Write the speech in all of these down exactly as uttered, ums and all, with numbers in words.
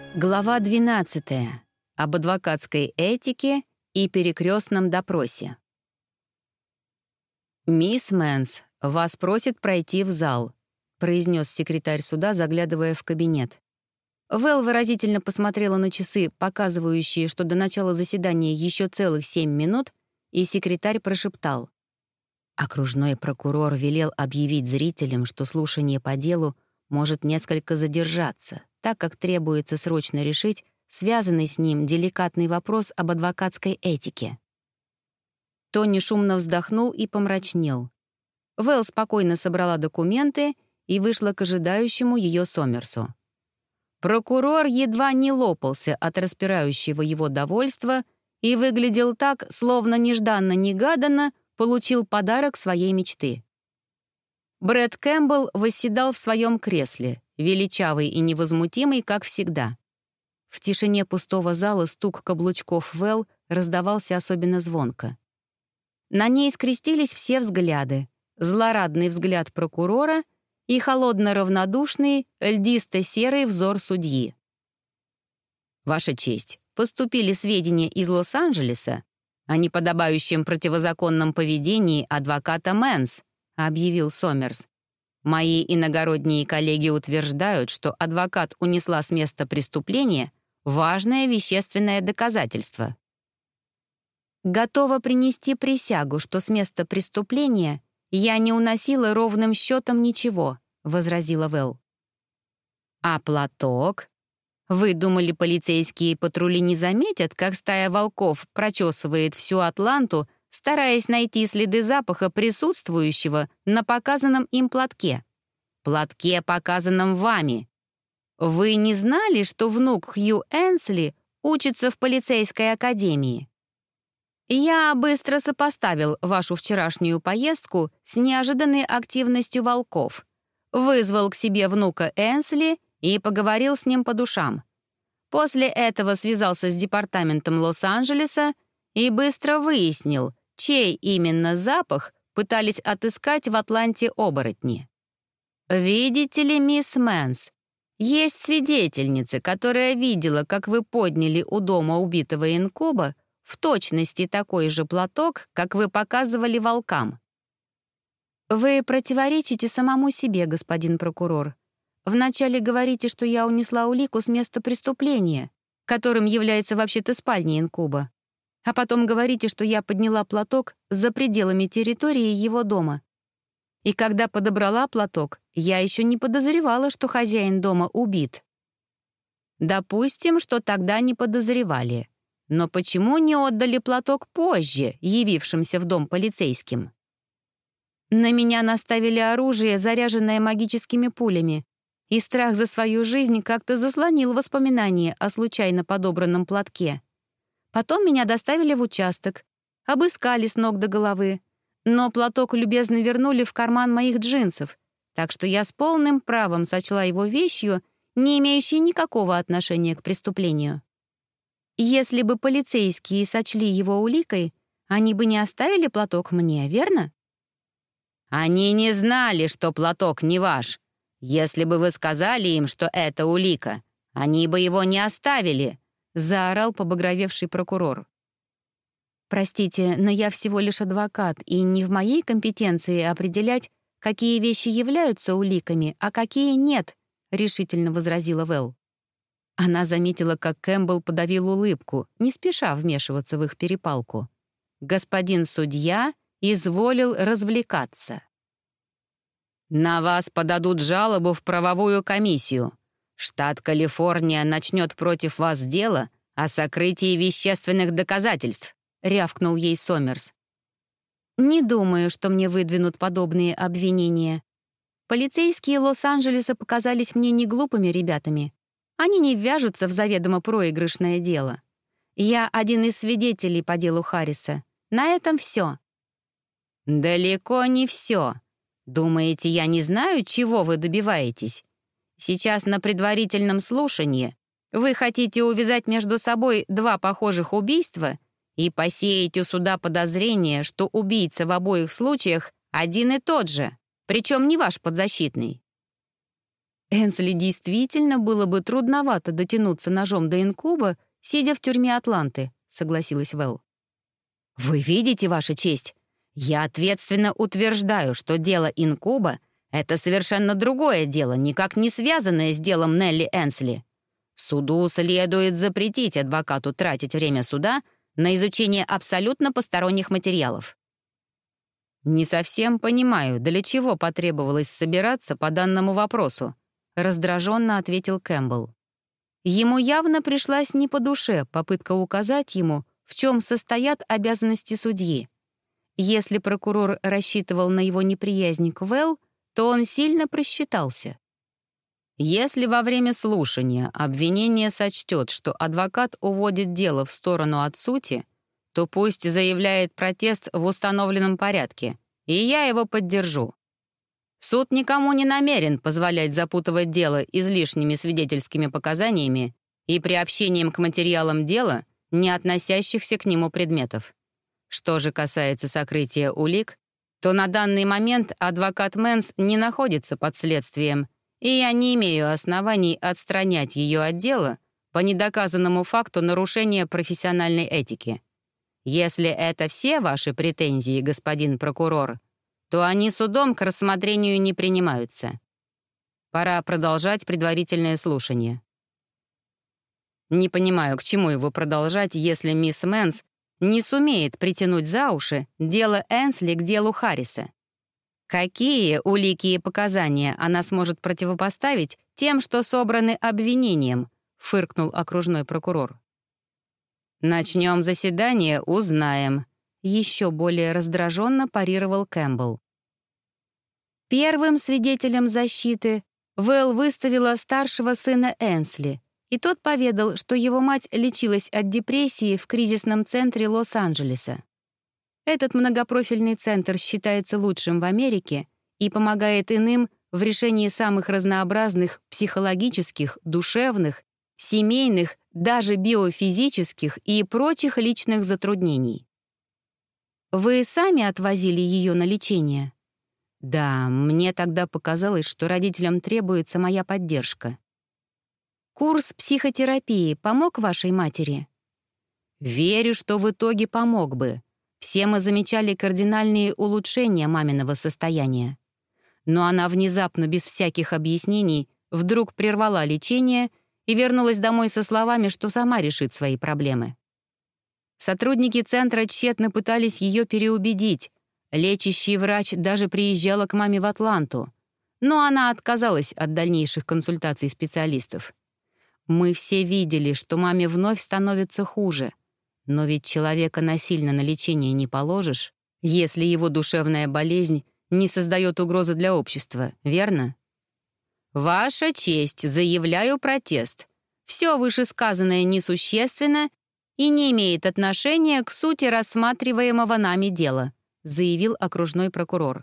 Глава двенадцатая. Об адвокатской этике и перекрестном допросе. «Мисс Мэнс, вас просит пройти в зал», — произнес секретарь суда, заглядывая в кабинет. Вэл выразительно посмотрела на часы, показывающие, что до начала заседания еще целых семь минут, и секретарь прошептал. Окружной прокурор велел объявить зрителям, что слушание по делу может несколько задержаться, так как требуется срочно решить связанный с ним деликатный вопрос об адвокатской этике. Тони шумно вздохнул и помрачнел. Вэл спокойно собрала документы и вышла к ожидающему ее Сомерсу. Прокурор едва не лопался от распирающего его довольства и выглядел так, словно нежданно-негаданно получил подарок своей мечты. Брэд Кэмпбелл восседал в своем кресле, величавый и невозмутимый, как всегда. В тишине пустого зала стук каблучков Вэл раздавался особенно звонко. На ней скрестились все взгляды. Злорадный взгляд прокурора и холодно-равнодушный, льдисто-серый взор судьи. «Ваша честь, поступили сведения из Лос-Анджелеса о неподобающем противозаконном поведении адвоката Мэнс», объявил Сомерс. «Мои иногородние коллеги утверждают, что адвокат унесла с места преступления важное вещественное доказательство». «Готова принести присягу, что с места преступления я не уносила ровным счетом ничего», — возразила Вэл. «А платок? Вы думали, полицейские патрули не заметят, как стая волков прочесывает всю Атланту, стараясь найти следы запаха присутствующего на показанном им платке? Платке, показанном вами. Вы не знали, что внук Хью Энсли учится в полицейской академии? Я быстро сопоставил вашу вчерашнюю поездку с неожиданной активностью волков, вызвал к себе внука Энсли и поговорил с ним по душам. После этого связался с департаментом Лос-Анджелеса и быстро выяснил, чей именно запах пытались отыскать в Атланте оборотни. Видите ли, мисс Мэнс, есть свидетельница, которая видела, как вы подняли у дома убитого инкуба в точности такой же платок, как вы показывали волкам. Вы противоречите самому себе, господин прокурор. Вначале говорите, что я унесла улику с места преступления, которым является вообще-то спальня инкуба. А потом говорите, что я подняла платок за пределами территории его дома. И когда подобрала платок, я еще не подозревала, что хозяин дома убит. Допустим, что тогда не подозревали. Но почему не отдали платок позже, явившимся в дом полицейским? На меня наставили оружие, заряженное магическими пулями, и страх за свою жизнь как-то заслонил воспоминания о случайно подобранном платке. Потом меня доставили в участок, обыскали с ног до головы, но платок любезно вернули в карман моих джинсов, так что я с полным правом сочла его вещью, не имеющей никакого отношения к преступлению. Если бы полицейские сочли его уликой, они бы не оставили платок мне, верно? Они не знали, что платок не ваш. Если бы вы сказали им, что это улика, они бы его не оставили, заорал побагровевший прокурор. Простите, но я всего лишь адвокат, и не в моей компетенции определять, какие вещи являются уликами, а какие нет, решительно возразила Вэл. Она заметила, как Кэмпбелл подавил улыбку, не спеша вмешиваться в их перепалку. Господин судья изволил развлекаться. «На вас подадут жалобу в правовую комиссию. Штат Калифорния начнет против вас дело о сокрытии вещественных доказательств», — рявкнул ей Сомерс. «Не думаю, что мне выдвинут подобные обвинения. Полицейские Лос-Анджелеса показались мне не глупыми ребятами. Они не ввяжутся в заведомо проигрышное дело. Я один из свидетелей по делу Харриса. На этом все». «Далеко не все. Думаете, я не знаю, чего вы добиваетесь? Сейчас на предварительном слушании вы хотите увязать между собой два похожих убийства и посеять у суда подозрение, что убийца в обоих случаях один и тот же, причем не ваш подзащитный». Энсли действительно было бы трудновато дотянуться ножом до инкуба, сидя в тюрьме Атланты, согласилась Вэл. «Вы видите, Ваша честь? Я ответственно утверждаю, что дело инкуба — это совершенно другое дело, никак не связанное с делом Нелли Энсли. Суду следует запретить адвокату тратить время суда на изучение абсолютно посторонних материалов». «Не совсем понимаю, для чего потребовалось собираться по данному вопросу», — раздраженно ответил Кэмпбелл. Ему явно пришлась не по душе попытка указать ему, в чем состоят обязанности судьи. Если прокурор рассчитывал на его неприязнь к Вэл, то он сильно просчитался. Если во время слушания обвинение сочтет, что адвокат уводит дело в сторону от сути, то пусть заявляет протест в установленном порядке, и я его поддержу. Суд никому не намерен позволять запутывать дело излишними свидетельскими показаниями и приобщением к материалам дела, не относящихся к нему предметов. Что же касается сокрытия улик, то на данный момент адвокат Мэнс не находится под следствием, и я не имею оснований отстранять ее от дела по недоказанному факту нарушения профессиональной этики. Если это все ваши претензии, господин прокурор, то они судом к рассмотрению не принимаются. Пора продолжать предварительное слушание. Не понимаю, к чему его продолжать, если мисс Мэнс не сумеет притянуть за уши дело Энсли к делу Харриса. Какие улики и показания она сможет противопоставить тем, что собраны обвинением, фыркнул окружной прокурор. «Начнем заседание, узнаем», — еще более раздраженно парировал Кэмпбелл. Первым свидетелем защиты Вэл выставила старшего сына Энсли, и тот поведал, что его мать лечилась от депрессии в кризисном центре Лос-Анджелеса. Этот многопрофильный центр считается лучшим в Америке и помогает иным в решении самых разнообразных психологических, душевных, семейных, даже биофизических и прочих личных затруднений. Вы сами отвозили ее на лечение? Да, мне тогда показалось, что родителям требуется моя поддержка. Курс психотерапии помог вашей матери? Верю, что в итоге помог бы. Все мы замечали кардинальные улучшения маминого состояния. Но она внезапно, без всяких объяснений, вдруг прервала лечение и вернулась домой со словами, что сама решит свои проблемы. Сотрудники центра тщетно пытались ее переубедить. Лечащий врач даже приезжала к маме в Атланту. Но она отказалась от дальнейших консультаций специалистов. Мы все видели, что маме вновь становится хуже. Но ведь человека насильно на лечение не положишь, если его душевная болезнь не создает угрозы для общества, верно? «Ваша честь, заявляю протест. Все вышесказанное несущественно и не имеет отношения к сути рассматриваемого нами дела», заявил окружной прокурор.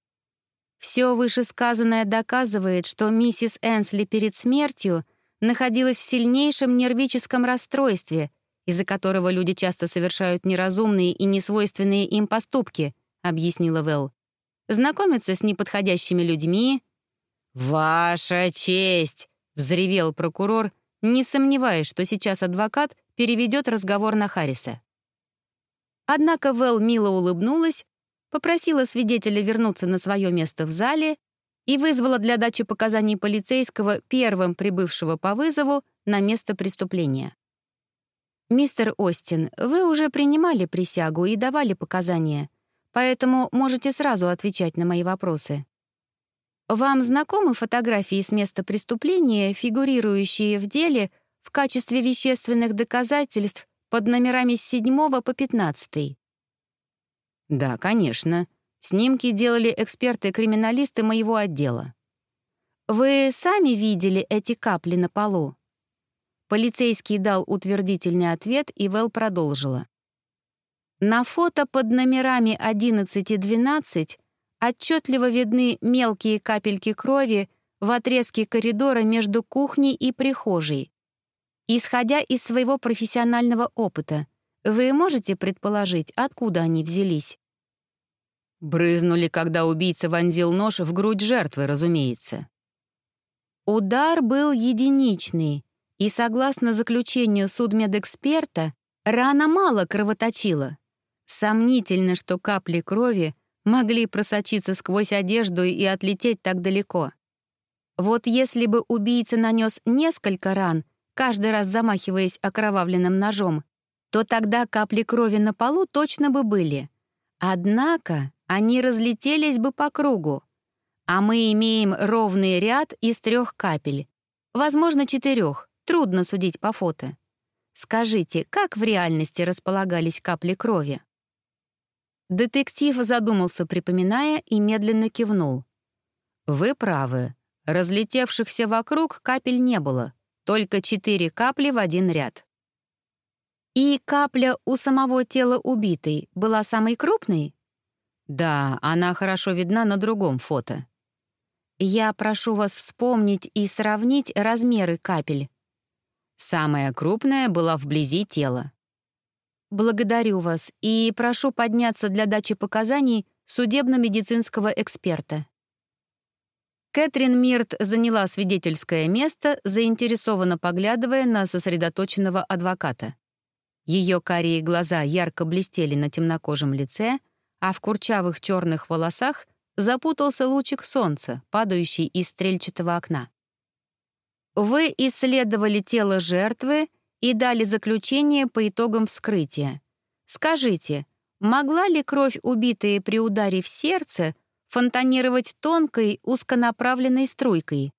Все вышесказанное доказывает, что миссис Энсли перед смертью находилась в сильнейшем нервическом расстройстве, из-за которого люди часто совершают неразумные и несвойственные им поступки, объяснила Вэл. Знакомиться с неподходящими людьми. «Ваша честь!» — взревел прокурор, не сомневаясь, что сейчас адвокат переведет разговор на Харриса. Однако Вэл мило улыбнулась, попросила свидетеля вернуться на свое место в зале и вызвала для дачи показаний полицейского, первым прибывшего по вызову, на место преступления. «Мистер Остин, вы уже принимали присягу и давали показания, поэтому можете сразу отвечать на мои вопросы. Вам знакомы фотографии с места преступления, фигурирующие в деле в качестве вещественных доказательств под номерами с седьмого по пятнадцатый? Да, конечно. Снимки делали эксперты-криминалисты моего отдела. Вы сами видели эти капли на полу? Полицейский дал утвердительный ответ, и Вэл продолжила. На фото под номерами одиннадцать и двенадцать отчетливо видны мелкие капельки крови в отрезке коридора между кухней и прихожей. Исходя из своего профессионального опыта, вы можете предположить, откуда они взялись? Брызнули, когда убийца вонзил нож в грудь жертвы, разумеется. Удар был единичный, и, согласно заключению судмедэксперта, рана мало кровоточила. Сомнительно, что капли крови могли просочиться сквозь одежду и отлететь так далеко. Вот если бы убийца нанес несколько ран, каждый раз замахиваясь окровавленным ножом, то тогда капли крови на полу точно бы были. Однако они разлетелись бы по кругу. А мы имеем ровный ряд из трех капель. Возможно, четырех. Трудно судить по фото. Скажите, как в реальности располагались капли крови? Детектив задумался, припоминая, и медленно кивнул. Вы правы. Разлетевшихся вокруг капель не было. Только четыре капли в один ряд. И капля у самого тела убитой была самой крупной? Да, она хорошо видна на другом фото. Я прошу вас вспомнить и сравнить размеры капель. Самая крупная была вблизи тела. Благодарю вас и прошу подняться для дачи показаний судебно-медицинского эксперта. Кэтрин Мирт заняла свидетельское место, заинтересованно поглядывая на сосредоточенного адвоката. Ее карие глаза ярко блестели на темнокожем лице, а в курчавых черных волосах запутался лучик солнца, падающий из стрельчатого окна. Вы исследовали тело жертвы и дали заключение по итогам вскрытия. Скажите, могла ли кровь, убитая при ударе в сердце, фонтанировать тонкой, узконаправленной струйкой?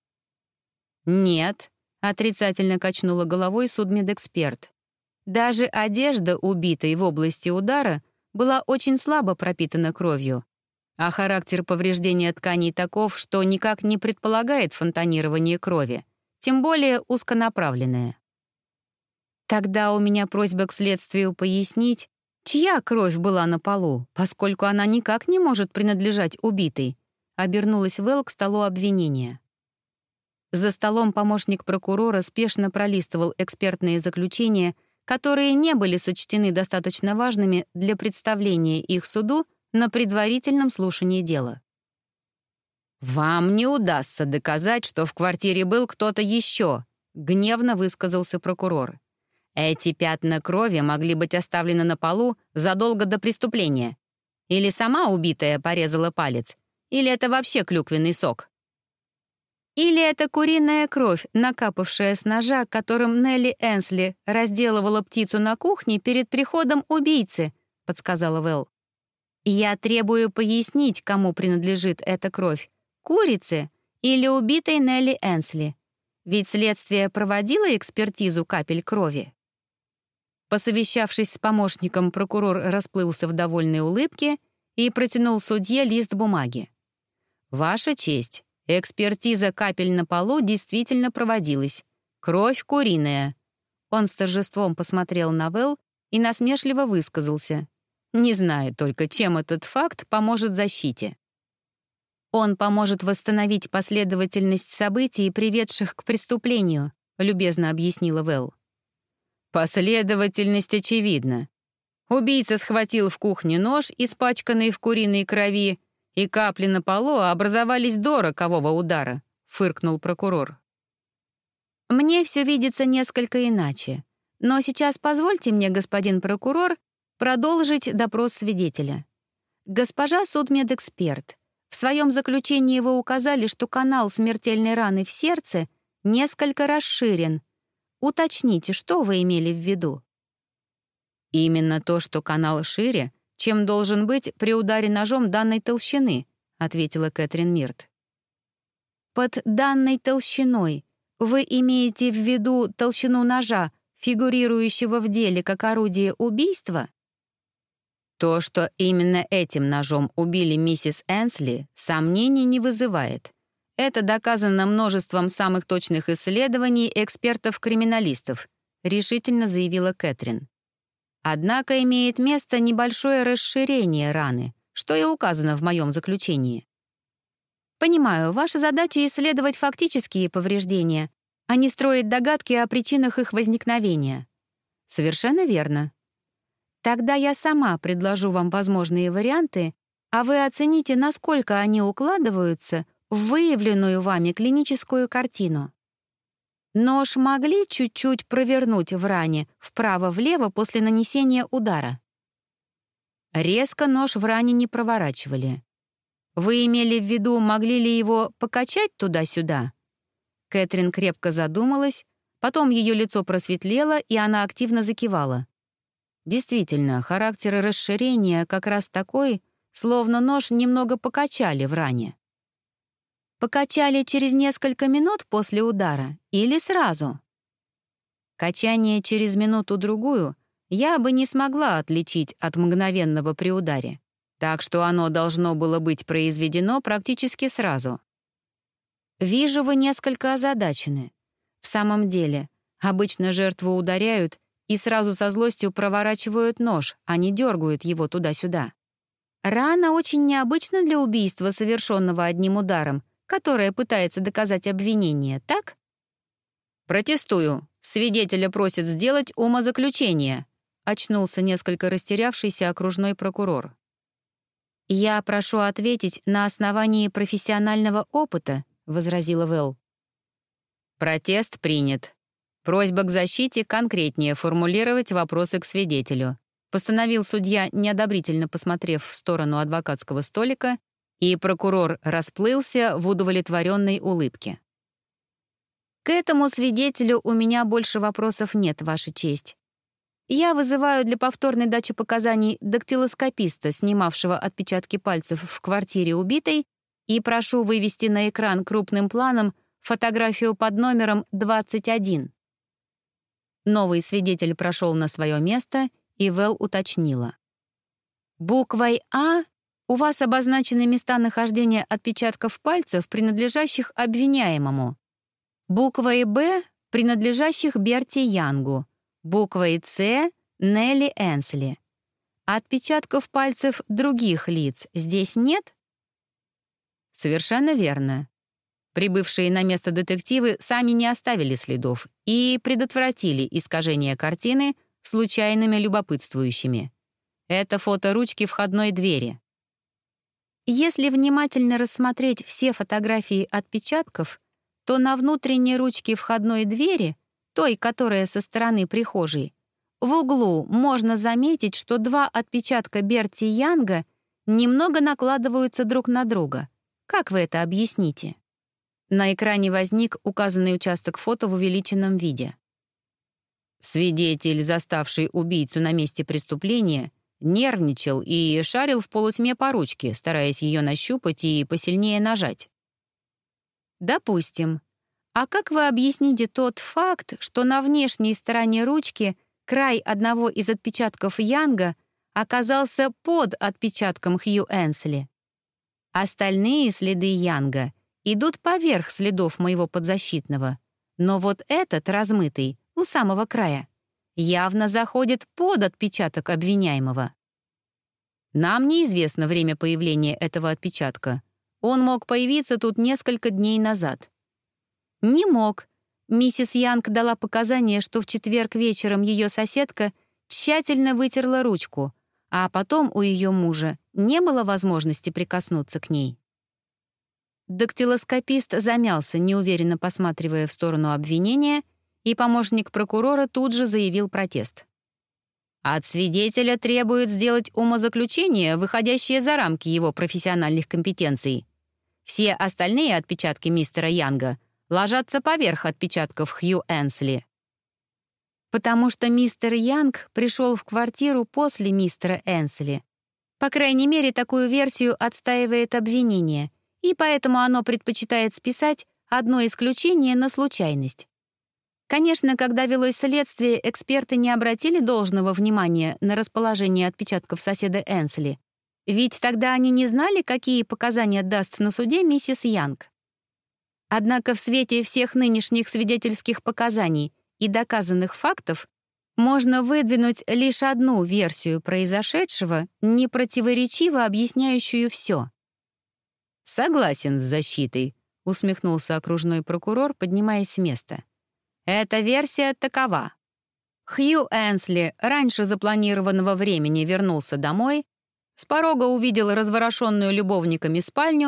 Нет, отрицательно качнула головой судмедэксперт. Даже одежда убитой в области удара была очень слабо пропитана кровью, а характер повреждения тканей таков, что никак не предполагает фонтанирование крови, тем более узконаправленное. Тогда у меня просьба к следствию пояснить, чья кровь была на полу, поскольку она никак не может принадлежать убитой, обернулась Вэл к столу обвинения. За столом помощник прокурора спешно пролистывал экспертные заключения, которые не были сочтены достаточно важными для представления их суду на предварительном слушании дела. «Вам не удастся доказать, что в квартире был кто-то еще», — гневно высказался прокурор. «Эти пятна крови могли быть оставлены на полу задолго до преступления. Или сама убитая порезала палец, или это вообще клюквенный сок. Или это куриная кровь, накапавшая с ножа, которым Нелли Энсли разделывала птицу на кухне перед приходом убийцы», — подсказала Вэл. «Я требую пояснить, кому принадлежит эта кровь. Курице или убитой Нелли Энсли? Ведь следствие проводило экспертизу капель крови». Посовещавшись с помощником, прокурор расплылся в довольной улыбке и протянул судье лист бумаги. «Ваша честь, экспертиза капель на полу действительно проводилась. Кровь куриная». Он с торжеством посмотрел на Вэл и насмешливо высказался. «Не знаю только, чем этот факт поможет защите». «Он поможет восстановить последовательность событий, приведших к преступлению», любезно объяснила Вэл. «Последовательность очевидна. Убийца схватил в кухне нож, испачканный в куриной крови, и капли на полу образовались до рокового удара», — фыркнул прокурор. «Мне все видится несколько иначе. Но сейчас позвольте мне, господин прокурор, продолжить допрос свидетеля. Госпожа судмедэксперт, в своем заключении вы указали, что канал смертельной раны в сердце несколько расширен. Уточните, что вы имели в виду?» «Именно то, что канал шире, чем должен быть при ударе ножом данной толщины», — ответила Кэтрин Мирт. «Под данной толщиной вы имеете в виду толщину ножа, фигурирующего в деле как орудие убийства?» То, что именно этим ножом убили миссис Энсли, сомнений не вызывает. Это доказано множеством самых точных исследований экспертов-криминалистов, решительно заявила Кэтрин. Однако имеет место небольшое расширение раны, что и указано в моем заключении. Понимаю, ваша задача — исследовать фактические повреждения, а не строить догадки о причинах их возникновения. Совершенно верно. Тогда я сама предложу вам возможные варианты, а вы оцените, насколько они укладываются в выявленную вами клиническую картину. Нож могли чуть-чуть провернуть в ране вправо-влево после нанесения удара? Резко нож в ране не проворачивали. Вы имели в виду, могли ли его покачать туда-сюда? Кэтрин крепко задумалась, потом ее лицо просветлело, и она активно закивала. Действительно, характер расширения как раз такой, словно нож немного покачали в ране. Покачали через несколько минут после удара или сразу? Качание через минуту-другую я бы не смогла отличить от мгновенного при ударе, так что оно должно было быть произведено практически сразу. Вижу, вы несколько озадачены. В самом деле, обычно жертву ударяют и сразу со злостью проворачивают нож, а не дергают его туда-сюда. Рана очень необычна для убийства, совершенного одним ударом, которое пытается доказать обвинение, так? «Протестую. Свидетеля просят сделать умозаключение», — очнулся несколько растерявшийся окружной прокурор. «Я прошу ответить на основании профессионального опыта», — возразила Вэл. «Протест принят. Просьба к защите конкретнее формулировать вопросы к свидетелю», — постановил судья, неодобрительно посмотрев в сторону адвокатского столика, и прокурор расплылся в удовлетворенной улыбке. «К этому свидетелю у меня больше вопросов нет, Ваша честь. Я вызываю для повторной дачи показаний дактилоскописта, снимавшего отпечатки пальцев в квартире убитой, и прошу вывести на экран крупным планом фотографию под номером двадцать один». Новый свидетель прошел на свое место, и Вэл уточнила. «Буквой «А» у вас обозначены места нахождения отпечатков пальцев, принадлежащих обвиняемому. Буквой «Б» — принадлежащих Берти Янгу. Буквой «С» — Нелли Энсли. Отпечатков пальцев других лиц здесь нет? Совершенно верно. Прибывшие на место детективы сами не оставили следов и предотвратили искажение картины случайными любопытствующими. Это фото ручки входной двери. Если внимательно рассмотреть все фотографии отпечатков, то на внутренней ручке входной двери, той, которая со стороны прихожей, в углу можно заметить, что два отпечатка Берти Янга немного накладываются друг на друга. Как вы это объясните? На экране возник указанный участок фото в увеличенном виде. Свидетель, заставший убийцу на месте преступления, нервничал и шарил в полутьме по ручке, стараясь ее нащупать и посильнее нажать. Допустим. А как вы объясните тот факт, что на внешней стороне ручки край одного из отпечатков Янга оказался под отпечатком Хью Энсли? Остальные следы Янга идут поверх следов моего подзащитного, но вот этот, размытый, у самого края, явно заходит под отпечаток обвиняемого. Нам неизвестно время появления этого отпечатка. Он мог появиться тут несколько дней назад. Не мог. Миссис Янг дала показания, что в четверг вечером ее соседка тщательно вытерла ручку, а потом у ее мужа не было возможности прикоснуться к ней. Дактилоскопист замялся, неуверенно посматривая в сторону обвинения, и помощник прокурора тут же заявил протест. От свидетеля требуют сделать умозаключение, выходящее за рамки его профессиональных компетенций. Все остальные отпечатки мистера Янга ложатся поверх отпечатков Хью Энсли. Потому что мистер Янг пришел в квартиру после мистера Энсли. По крайней мере, такую версию отстаивает обвинение, и поэтому оно предпочитает списать одно исключение на случайность. Конечно, когда велось следствие, эксперты не обратили должного внимания на расположение отпечатков соседа Энсли, ведь тогда они не знали, какие показания даст на суде миссис Янг. Однако в свете всех нынешних свидетельских показаний и доказанных фактов можно выдвинуть лишь одну версию произошедшего, непротиворечиво объясняющую все. «Согласен с защитой», — усмехнулся окружной прокурор, поднимаясь с места. «Эта версия такова. Хью Энсли раньше запланированного времени вернулся домой, с порога увидел разворошенную любовниками спальню,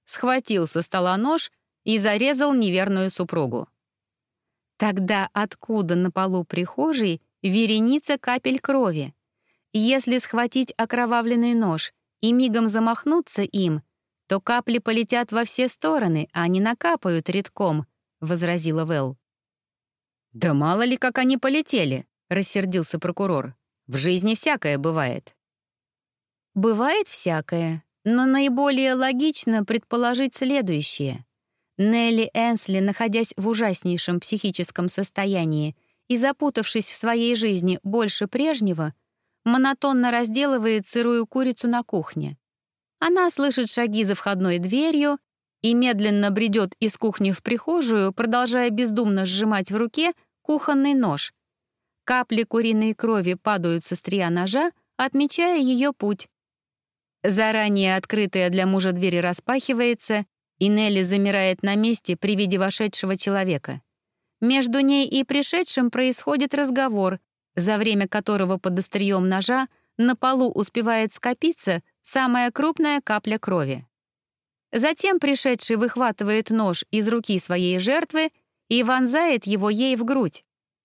схватил со стола нож и зарезал неверную супругу. Тогда откуда на полу прихожей вереница капель крови? Если схватить окровавленный нож и мигом замахнуться им, то капли полетят во все стороны, а не накапают редком, — возразила Вэл. «Да мало ли, как они полетели», — рассердился прокурор. «В жизни всякое бывает». «Бывает всякое, но наиболее логично предположить следующее. Нелли Энсли, находясь в ужаснейшем психическом состоянии и запутавшись в своей жизни больше прежнего, монотонно разделывает сырую курицу на кухне. Она слышит шаги за входной дверью и медленно бредет из кухни в прихожую, продолжая бездумно сжимать в руке кухонный нож. Капли куриной крови падают со стрия ножа, отмечая ее путь. Заранее открытая для мужа дверь распахивается, и Нелли замирает на месте при виде вошедшего человека. Между ней и пришедшим происходит разговор, за время которого под острием ножа на полу успевает скопиться самая крупная капля крови. Затем пришедший выхватывает нож из руки своей жертвы и вонзает его ей в грудь.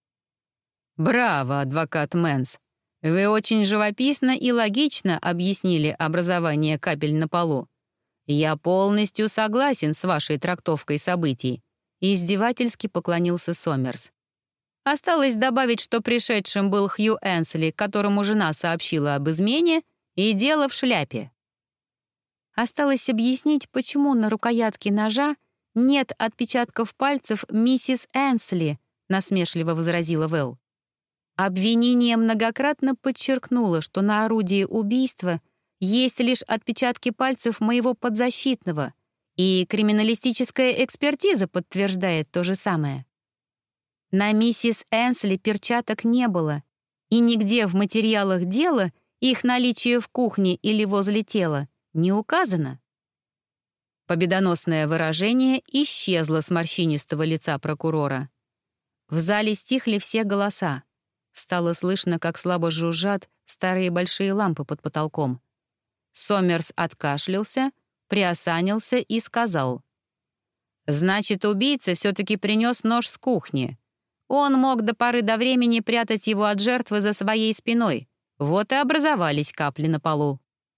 «Браво, адвокат Мэнс! Вы очень живописно и логично объяснили образование капель на полу. Я полностью согласен с вашей трактовкой событий», — издевательски поклонился Сомерс. Осталось добавить, что пришедшим был Хью Энсли, которому жена сообщила об измене, и дело в шляпе. Осталось объяснить, почему на рукоятке ножа нет отпечатков пальцев миссис Энсли, насмешливо возразила Вэл. Обвинение многократно подчеркнуло, что на орудии убийства есть лишь отпечатки пальцев моего подзащитного, и криминалистическая экспертиза подтверждает то же самое. На миссис Энсли перчаток не было, и нигде в материалах дела их наличие в кухне или возле тела не указано. Победоносное выражение исчезло с морщинистого лица прокурора. В зале стихли все голоса. Стало слышно, как слабо жужжат старые большие лампы под потолком. Сомерс откашлялся, приосанился и сказал: «Значит, убийца все-таки принес нож с кухни. Он мог до поры до времени прятать его от жертвы за своей спиной. Вот и образовались капли на полу».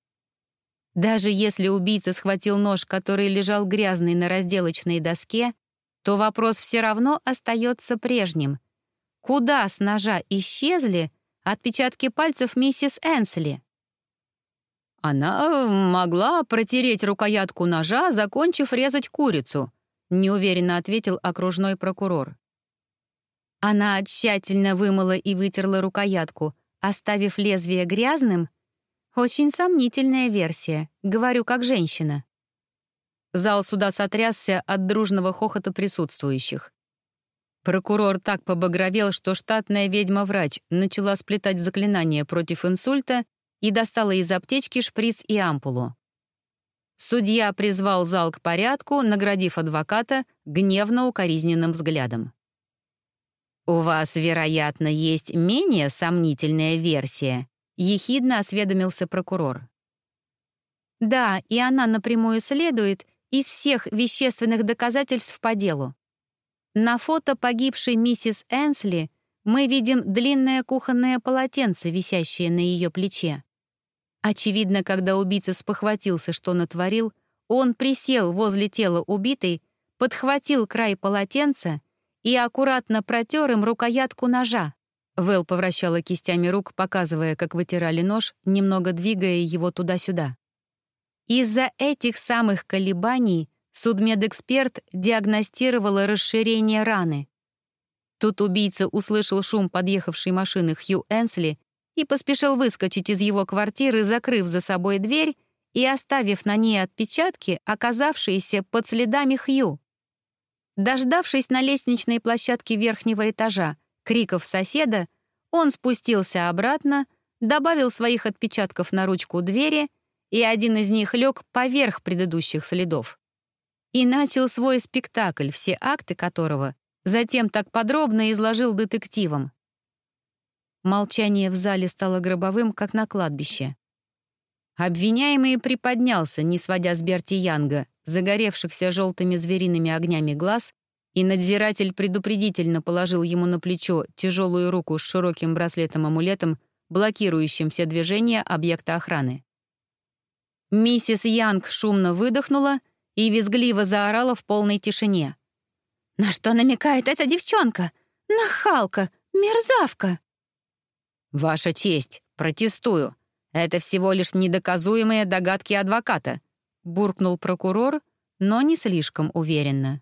Даже если убийца схватил нож, который лежал грязный на разделочной доске, то вопрос все равно остается прежним. Куда с ножа исчезли отпечатки пальцев миссис Энсли? «Она могла протереть рукоятку ножа, закончив резать курицу», неуверенно ответил окружной прокурор. Она тщательно вымыла и вытерла рукоятку, оставив лезвие грязным? Очень сомнительная версия, говорю как женщина. Зал суда сотрясся от дружного хохота присутствующих. Прокурор так побагровел, что штатная ведьма-врач начала сплетать заклинания против инсульта и достала из аптечки шприц и ампулу. Судья призвал зал к порядку, наградив адвоката гневно-укоризненным взглядом. «У вас, вероятно, есть менее сомнительная версия», — ехидно осведомился прокурор. «Да, и она напрямую следует из всех вещественных доказательств по делу. На фото погибшей миссис Энсли мы видим длинное кухонное полотенце, висящее на ее плече. Очевидно, когда убийца спохватился, что натворил, он присел возле тела убитой, подхватил край полотенца и аккуратно протер им рукоятку ножа». Вэл повращала кистями рук, показывая, как вытирали нож, немного двигая его туда-сюда. Из-за этих самых колебаний судмедэксперт диагностировала расширение раны. Тут убийца услышал шум подъехавшей машины Хью Энсли и поспешил выскочить из его квартиры, закрыв за собой дверь и оставив на ней отпечатки, оказавшиеся под следами Хью. Дождавшись на лестничной площадке верхнего этажа криков соседа, он спустился обратно, добавил своих отпечатков на ручку двери, и один из них лег поверх предыдущих следов. И начал свой спектакль, все акты которого затем так подробно изложил детективам. Молчание в зале стало гробовым, как на кладбище. Обвиняемый приподнялся, не сводя с Берти Янга, загоревшихся желтыми звериными огнями глаз, и надзиратель предупредительно положил ему на плечо тяжелую руку с широким браслетом-амулетом, блокирующим все движения объекта охраны. Миссис Янг шумно выдохнула и визгливо заорала в полной тишине. «На что намекает эта девчонка? Нахалка! Мерзавка!» «Ваша честь, протестую. Это всего лишь недоказуемые догадки адвоката», буркнул прокурор, но не слишком уверенно.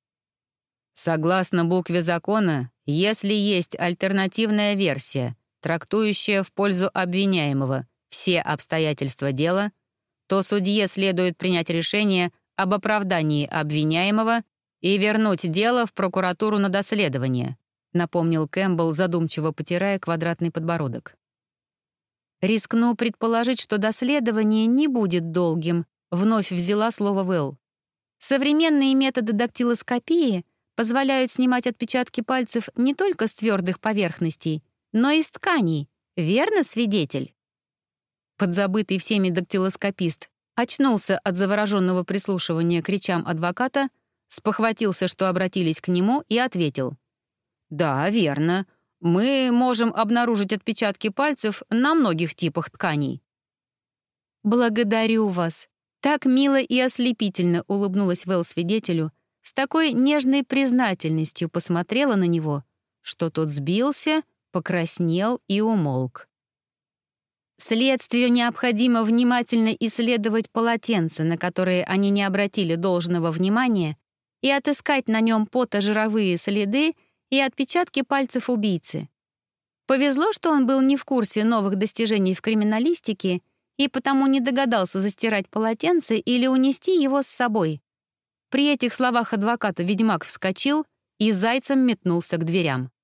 Согласно букве закона, если есть альтернативная версия, трактующая в пользу обвиняемого все обстоятельства дела, то судье следует принять решение об оправдании обвиняемого и вернуть дело в прокуратуру на доследование, напомнил Кэмпбелл, задумчиво потирая квадратный подбородок. «Рискну предположить, что доследование не будет долгим», вновь взяла слово Вэл. «Современные методы дактилоскопии позволяют снимать отпечатки пальцев не только с твердых поверхностей, но и с тканей. Верно, свидетель?» Подзабытый всеми дактилоскопист очнулся от завороженного прислушивания к речам адвоката, спохватился, что обратились к нему, и ответил. «Да, верно. Мы можем обнаружить отпечатки пальцев на многих типах тканей». «Благодарю вас». Так мило и ослепительно улыбнулась Вэл свидетелю, с такой нежной признательностью посмотрела на него, что тот сбился, покраснел и умолк. Следствию необходимо внимательно исследовать полотенца, на которые они не обратили должного внимания, и отыскать на нем потожировые следы и отпечатки пальцев убийцы. Повезло, что он был не в курсе новых достижений в криминалистике и потому не догадался застирать полотенце или унести его с собой. При этих словах адвоката ведьмак вскочил и зайцем метнулся к дверям.